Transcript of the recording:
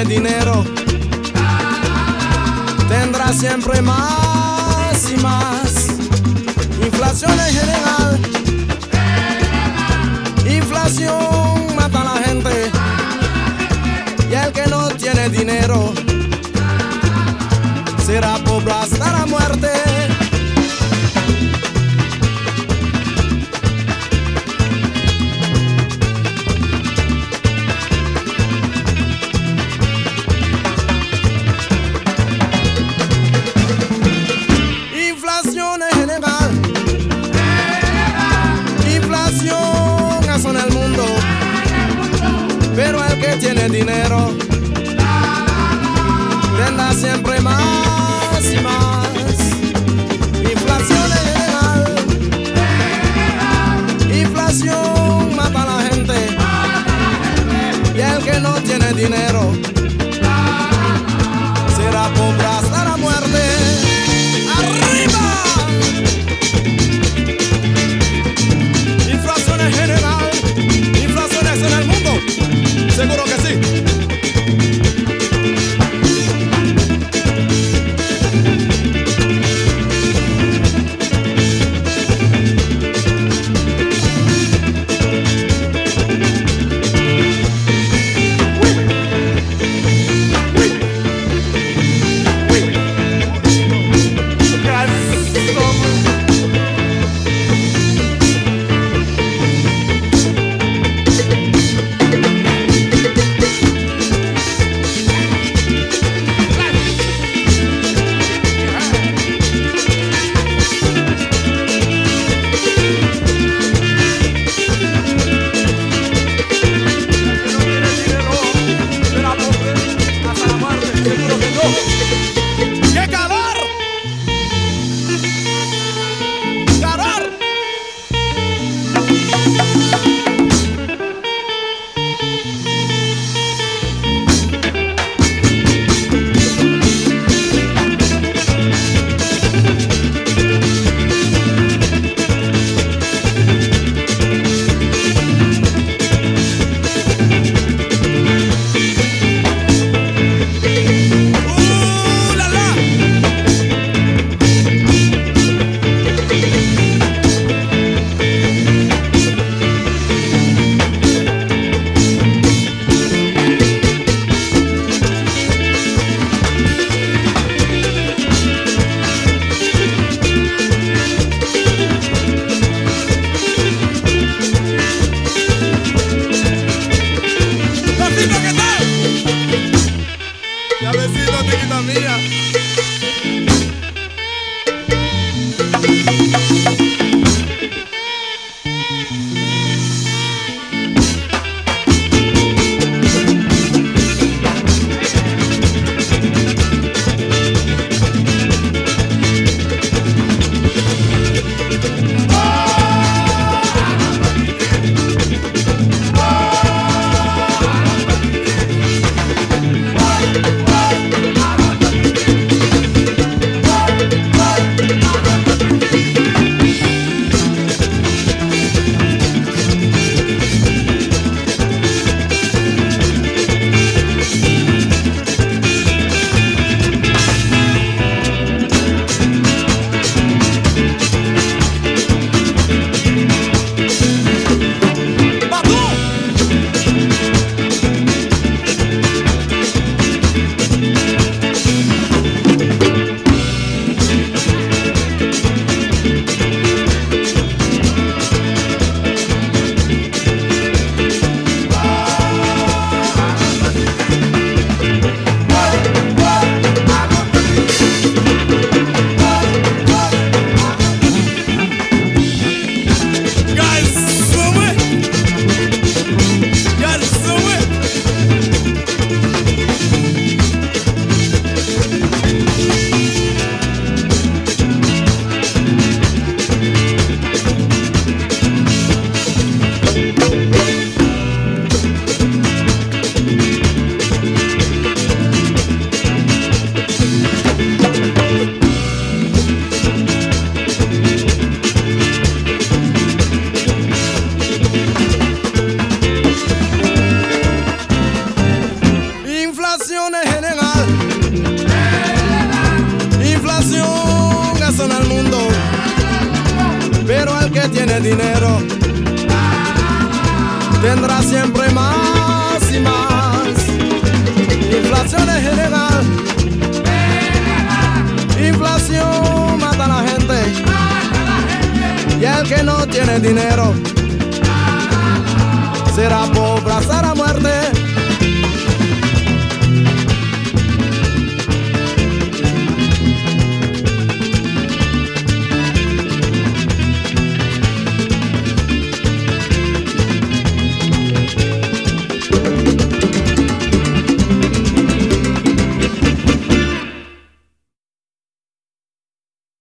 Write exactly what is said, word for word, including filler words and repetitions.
tiene dinero tendrá siempre más y más. Inflación en general, inflación mata a la gente, y el que no tiene dinero será pobre hasta la muerte. Inflación en general, inflación eso en el mundo, pero el que tiene dinero tendrá siempre más y más. Inflación en general, inflación mata a la gente, y el que no tiene dinero será pobre hasta la muerte. ¡Arriba! Inflación en general, inflación es en el mundo, seguro que sí. dinero tendrá siempre más y más. Inflación es general, inflación mata a la gente, y el que no tiene dinero será pobre hasta la muerte.